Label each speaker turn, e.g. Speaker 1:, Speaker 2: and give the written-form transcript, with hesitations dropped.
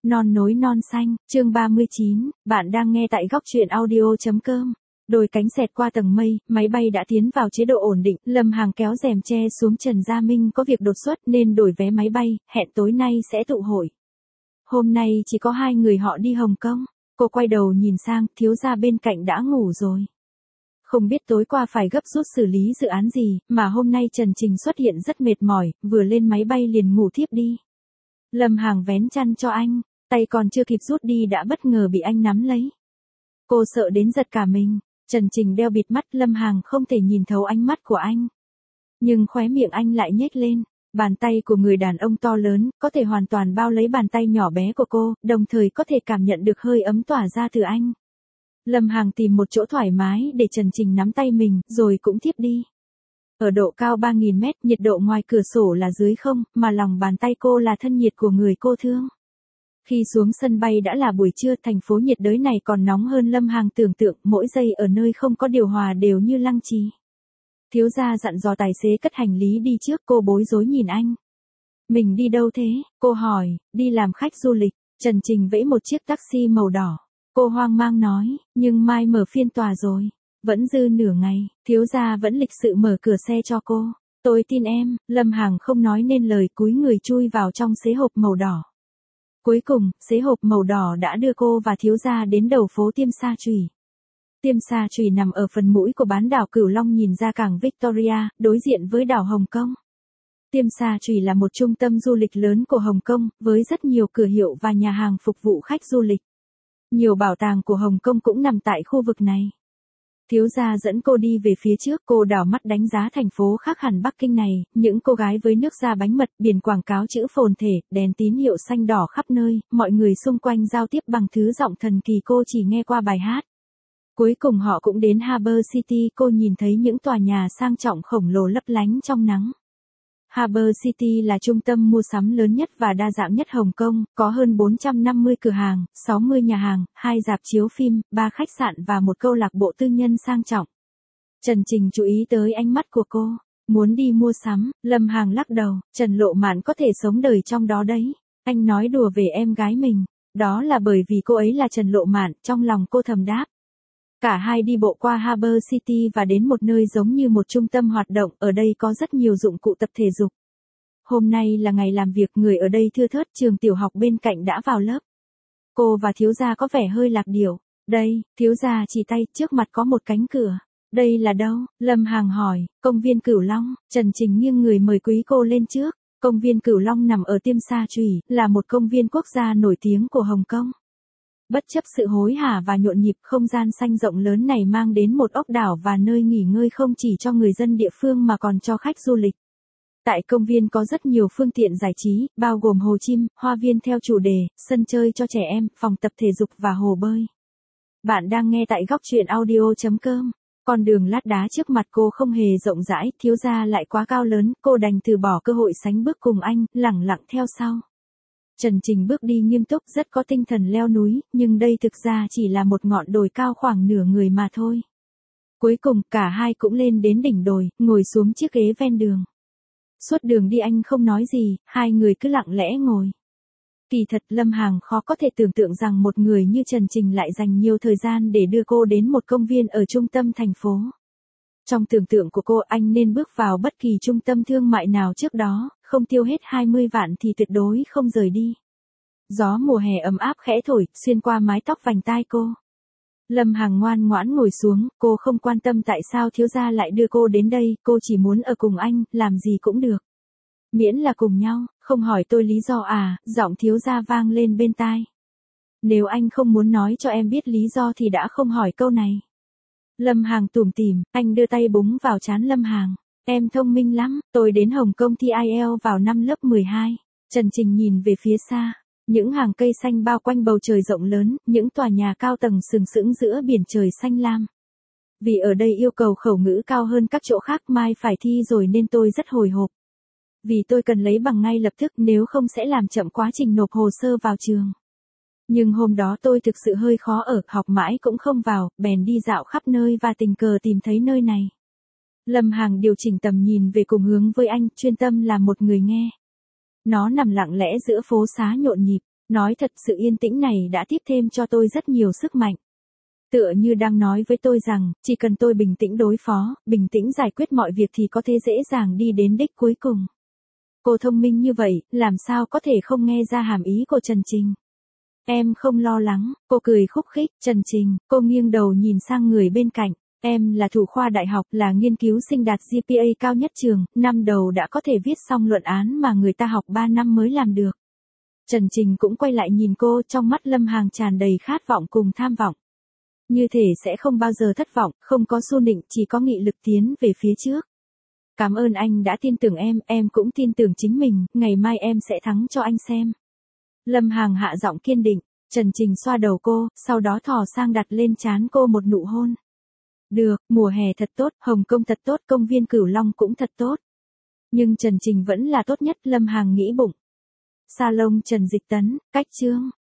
Speaker 1: Non nối non xanh, chương 39, bạn đang nghe tại góc truyện audio.com. Đôi cánh xẹt qua tầng mây, máy bay đã tiến vào chế độ ổn định, Lâm Hằng kéo rèm che xuống. Trần Gia Minh có việc đột xuất nên đổi vé máy bay, hẹn tối nay sẽ tụ hội. Hôm nay chỉ có hai người họ đi Hồng Kông. Cô quay đầu nhìn sang, thiếu gia bên cạnh đã ngủ rồi. Không biết tối qua phải gấp rút xử lý dự án gì, mà hôm nay Trần Trình xuất hiện rất mệt mỏi, vừa lên máy bay liền ngủ thiếp đi. Lâm Hằng vén chăn cho anh, tay còn chưa kịp rút đi đã bất ngờ bị anh nắm lấy. Cô sợ đến giật cả mình. Trần Trình đeo bịt mắt, Lâm Hằng không thể nhìn thấu ánh mắt của anh. Nhưng khóe miệng anh lại nhếch lên. Bàn tay của người đàn ông to lớn, có thể hoàn toàn bao lấy bàn tay nhỏ bé của cô, đồng thời có thể cảm nhận được hơi ấm tỏa ra từ anh. Lâm Hằng tìm một chỗ thoải mái để Trần Trình nắm tay mình, rồi cũng thiếp đi. Ở độ cao 3.000 mét, nhiệt độ ngoài cửa sổ là dưới không, mà lòng bàn tay cô là thân nhiệt của người cô thương. Khi xuống sân bay đã là buổi trưa, thành phố nhiệt đới này còn nóng hơn Lâm Hằng tưởng tượng, mỗi giây ở nơi không có điều hòa đều như lăng trì. Thiếu gia dặn dò tài xế cất hành lý đi trước, cô bối rối nhìn anh. Mình đi đâu thế? Cô hỏi. Đi làm khách du lịch. Trần Trình vẫy một chiếc taxi màu đỏ. Cô hoang mang nói, nhưng mai mở phiên tòa rồi. Vẫn dư nửa ngày, thiếu gia vẫn lịch sự mở cửa xe cho cô. Tôi tin em. Lâm Hằng không nói nên lời, cúi người chui vào trong xế hộp màu đỏ. Cuối cùng, xế hộp màu đỏ đã đưa cô và thiếu gia đến đầu phố Tiêm Sa Trùy. Tiêm Sa Trùy nằm ở phần mũi của bán đảo Cửu Long, nhìn ra cảng Victoria, đối diện với đảo Hồng Kông. Tiêm Sa Trùy là một trung tâm du lịch lớn của Hồng Kông, với rất nhiều cửa hiệu và nhà hàng phục vụ khách du lịch. Nhiều bảo tàng của Hồng Kông cũng nằm tại khu vực này. Thiếu gia dẫn cô đi về phía trước, cô đảo mắt đánh giá thành phố khác hẳn Bắc Kinh này, những cô gái với nước da bánh mật, biển quảng cáo chữ phồn thể, đèn tín hiệu xanh đỏ khắp nơi, mọi người xung quanh giao tiếp bằng thứ giọng thần kỳ cô chỉ nghe qua bài hát. Cuối cùng họ cũng đến Harbour City, cô nhìn thấy những tòa nhà sang trọng khổng lồ lấp lánh trong nắng. Harbour City là trung tâm mua sắm lớn nhất và đa dạng nhất Hồng Kông, có hơn 450 cửa hàng, 60 nhà hàng, 2 rạp chiếu phim, 3 khách sạn và một câu lạc bộ tư nhân sang trọng. Trần Trình chú ý tới ánh mắt của cô. Muốn đi mua sắm. Lâm Hằng lắc đầu. Trần Lộ Mạn có thể sống đời trong đó đấy. Anh nói đùa về em gái mình. Đó là bởi vì cô ấy là Trần Lộ Mạn, trong lòng cô thầm đáp. Cả hai đi bộ qua Harbour City và đến một nơi giống như một trung tâm hoạt động, ở đây có rất nhiều dụng cụ tập thể dục. Hôm nay là ngày làm việc, người ở đây thưa thớt, trường tiểu học bên cạnh đã vào lớp. Cô và thiếu gia có vẻ hơi lạc điệu. Đây, thiếu gia chỉ tay, trước mặt có một cánh cửa. Đây là đâu? Lâm Hằng hỏi. Công viên Cửu Long. Trần Trình nghiêng người mời quý cô lên trước. Công viên Cửu Long nằm ở Tiêm Sa Trùy, là một công viên quốc gia nổi tiếng của Hồng Kông. Bất chấp sự hối hả và nhộn nhịp, không gian xanh rộng lớn này mang đến một ốc đảo và nơi nghỉ ngơi không chỉ cho người dân địa phương mà còn cho khách du lịch. Tại công viên có rất nhiều phương tiện giải trí, bao gồm hồ chim, hoa viên theo chủ đề, sân chơi cho trẻ em, phòng tập thể dục và hồ bơi. Bạn đang nghe tại góc truyện audio.com. Con đường lát đá trước mặt cô không hề rộng rãi, thiếu gia lại quá cao lớn, cô đành từ bỏ cơ hội sánh bước cùng anh, lẳng lặng theo sau. Trần Trình bước đi nghiêm túc, rất có tinh thần leo núi, nhưng đây thực ra chỉ là một ngọn đồi cao khoảng nửa người mà thôi. Cuối cùng, cả hai cũng lên đến đỉnh đồi, ngồi xuống chiếc ghế ven đường. Suốt đường đi anh không nói gì, hai người cứ lặng lẽ ngồi. Kỳ thật Lâm Hằng khó có thể tưởng tượng rằng một người như Trần Trình lại dành nhiều thời gian để đưa cô đến một công viên ở trung tâm thành phố. Trong tưởng tượng của cô, anh nên bước vào bất kỳ trung tâm thương mại nào trước đó, không tiêu hết 20 vạn thì tuyệt đối không rời đi. Gió mùa hè ấm áp khẽ thổi, xuyên qua mái tóc vành tai cô. Lâm Hằng ngoan ngoãn ngồi xuống, cô không quan tâm tại sao thiếu gia lại đưa cô đến đây, cô chỉ muốn ở cùng anh, làm gì cũng được. Miễn là cùng nhau, không hỏi tôi lý do à, giọng thiếu gia vang lên bên tai. Nếu anh không muốn nói cho em biết lý do thì đã không hỏi câu này. Lâm Hằng tủm tỉm, anh đưa tay búng vào trán Lâm Hằng. Em thông minh lắm, tôi đến Hồng Kông thi IELTS vào năm lớp 12. Trần Trình nhìn về phía xa. Những hàng cây xanh bao quanh bầu trời rộng lớn, những tòa nhà cao tầng sừng sững giữa biển trời xanh lam. Vì ở đây yêu cầu khẩu ngữ cao hơn các chỗ khác, mai phải thi rồi nên tôi rất hồi hộp. Vì tôi cần lấy bằng ngay lập tức, nếu không sẽ làm chậm quá trình nộp hồ sơ vào trường. Nhưng hôm đó tôi thực sự hơi khó ở, học mãi cũng không vào, bèn đi dạo khắp nơi và tình cờ tìm thấy nơi này. Lâm Hằng điều chỉnh tầm nhìn về cùng hướng với anh, chuyên tâm làm một người nghe. Nó nằm lặng lẽ giữa phố xá nhộn nhịp. Nói thật, sự yên tĩnh này đã tiếp thêm cho tôi rất nhiều sức mạnh. Tựa như đang nói với tôi rằng, chỉ cần tôi bình tĩnh đối phó, bình tĩnh giải quyết mọi việc thì có thể dễ dàng đi đến đích cuối cùng. Cô thông minh như vậy, làm sao có thể không nghe ra hàm ý của Trần Trình. Em không lo lắng, cô cười khúc khích. Trần Trình, cô nghiêng đầu nhìn sang người bên cạnh. Em là thủ khoa đại học, là nghiên cứu sinh đạt GPA cao nhất trường, năm đầu đã có thể viết xong luận án mà người ta học 3 năm mới làm được. Trần Trình cũng quay lại nhìn cô, trong mắt Lâm Hằng tràn đầy khát vọng cùng tham vọng. Như thể sẽ không bao giờ thất vọng, không có xu nịnh, chỉ có nghị lực tiến về phía trước. Cảm ơn anh đã tin tưởng em cũng tin tưởng chính mình, ngày mai em sẽ thắng cho anh xem. Lâm Hằng hạ giọng kiên định. Trần Trình xoa đầu cô, sau đó thò sang đặt lên trán cô một nụ hôn. Được, mùa hè thật tốt, Hồng Kông thật tốt, công viên Cửu Long cũng thật tốt. Nhưng Trần Trình vẫn là tốt nhất, Lâm Hằng nghĩ bụng. Salon Trần Dịch Tấn, cách chương.